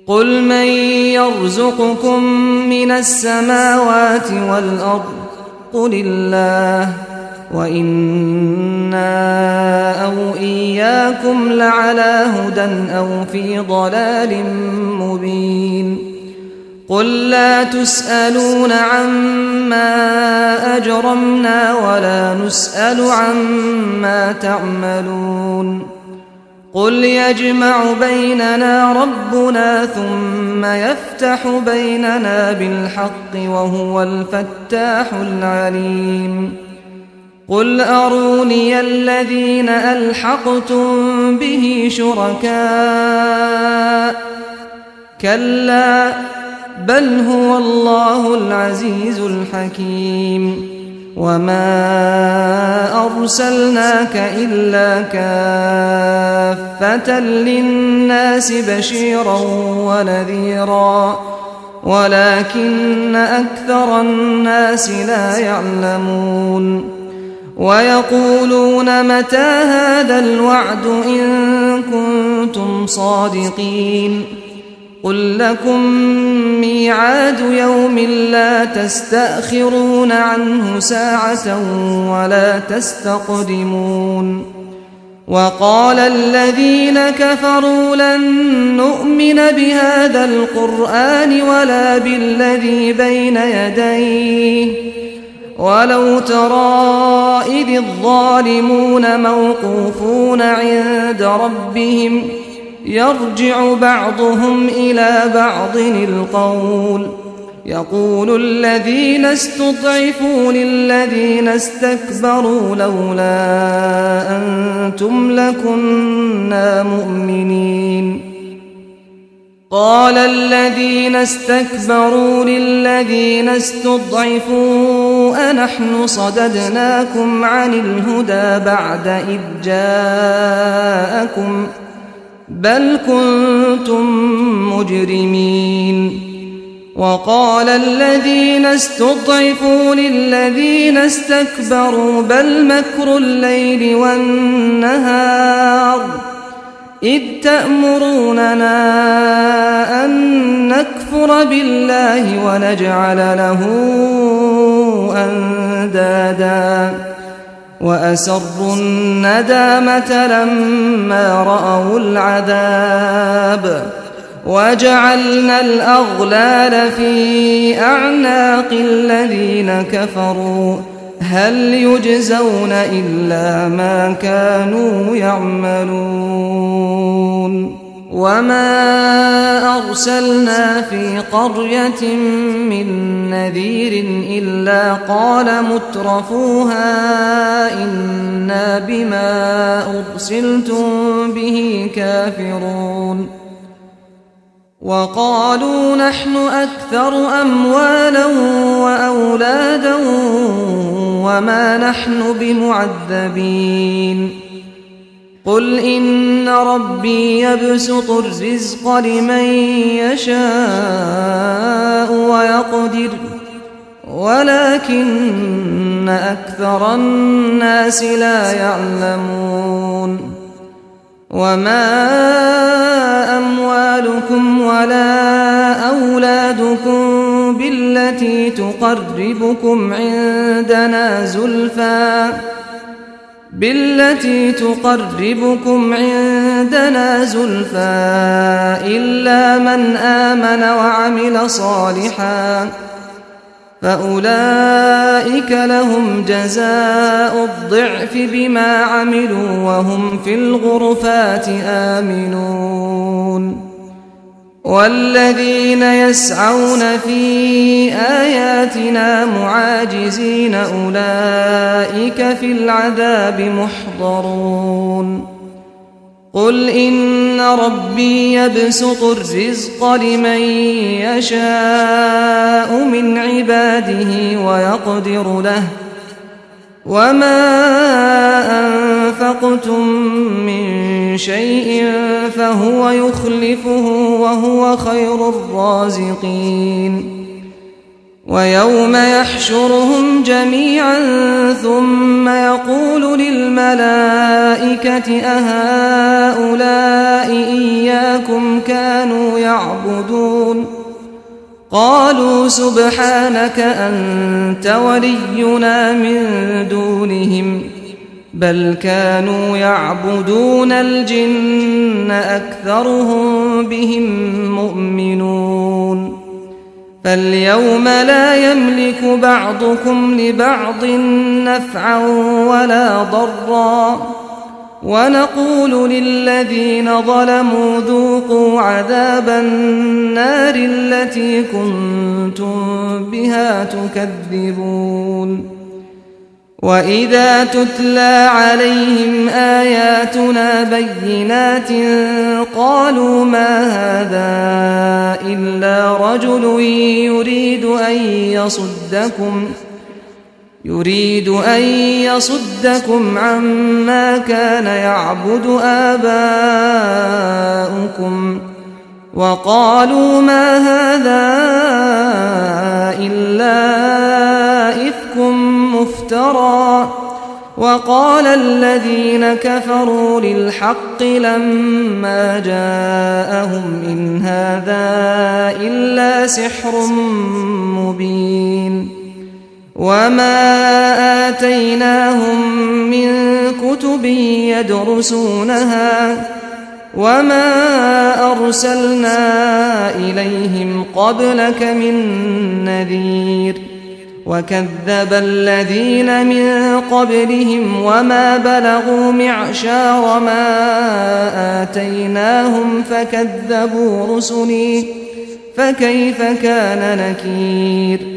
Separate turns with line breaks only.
قل من يرزقكم من السماوات والأرض قل الله وإنا أو إياكم لعلى هدى أو في ضلال مبين قل لا تسألون عما أجرمنا ولا نسأل عما تعملون قل يجمع بيننا ربنا ثم يفتح بيننا بالحق وهو الفتاح العليم قل أروني الذين ألحقتم به شركاء كلا بل هو الله العزيز الحكيم وما أرسلناك إلا كافة للناس بشيرا ونذيرا ولكن أكثر الناس لا يعلمون ويقولون متى هذا الوعد إن كنتم صادقين قل لكم ميعاد يوم لا تستأخرون عنه ساعة ولا تستقدمون وقال الذين كفروا لن نؤمن بهذا القرآن ولا بالذي بين يديه ولو ترى إذ الظالمون موقوفون عند ربهم يرجع بعضهم إلى بعض القول يقول الذين استضعفوا للذين استكبروا لولا أنتم لكنا مؤمنين قال الذين استكبروا للذين استضعفوا أنحن صددناكم عن الهدى بعد إذ جاءكم بل كنتم مجرمين وقال الذين استضعفوا للذين استكبروا بل مكر الليل والنهار إذ تأمروننا أن نكفر بالله ونجعل له أندادا وأسروا الندامة لما رأوا العذاب وجعلنا الأغلال في أعناق الذين كفروا هل يجزون إلا ما كانوا يعملون وما أرسلنا في قرية من نذير إلا قال مترفوها إنا بما أرسلتم به كافرون وقالوا نحن أكثر أموالا وأولادا وما نحن بمعذبين قل إن ربي يبسط الرزق لمن يشاء ويقدر ولكن أكثر الناس لا يعلمون وما أموالكم ولا أولادكم بالتي تقربكم عندنا زلفى إلا من آمن وعمل صالحا فأولئك لهم جزاء الضعف بما عملوا وهم في الغرفات آمنون والذين يسعون في آياتنا معاجزين أولئك في العذاب محضرون قل إن ربي يبسط الرزق لمن يشاء من عباده ويقدر له وما أنفقتم من شيء فهو يخلفه وهو خير الرازقين ويوم يحشرهم جميعا ثم يقول للملائكة أهؤلاء إياكم كانوا يعبدون قالوا سبحانك أنت ولينا من دونهم بل كانوا يعبدون الجن أكثرهم بهم مؤمنون فاليوم لا يملك بعضكم لبعض نفعا ولا ضرا ونقول للذين ظلموا ذوقوا عذاب النار التي كنتم بها تكذبون وإذا تتلى عليهم آياتنا بينات قالوا ما هذا إلا رجل يريد أن يصدكم عما كان يعبد آباؤكم وقالوا ما هذا إلا إفك مفترى وقال الذين كفروا للحق لما جاءهم إن هذا إلا سحر مبين وما آتيناهم من كتب يدرسونها وما أرسلنا إليهم قبلك من نذير وكذب الذين من قبلهم وما بلغوا معشار ما آتيناهم فكذبوا رسلي فكيف كان نكير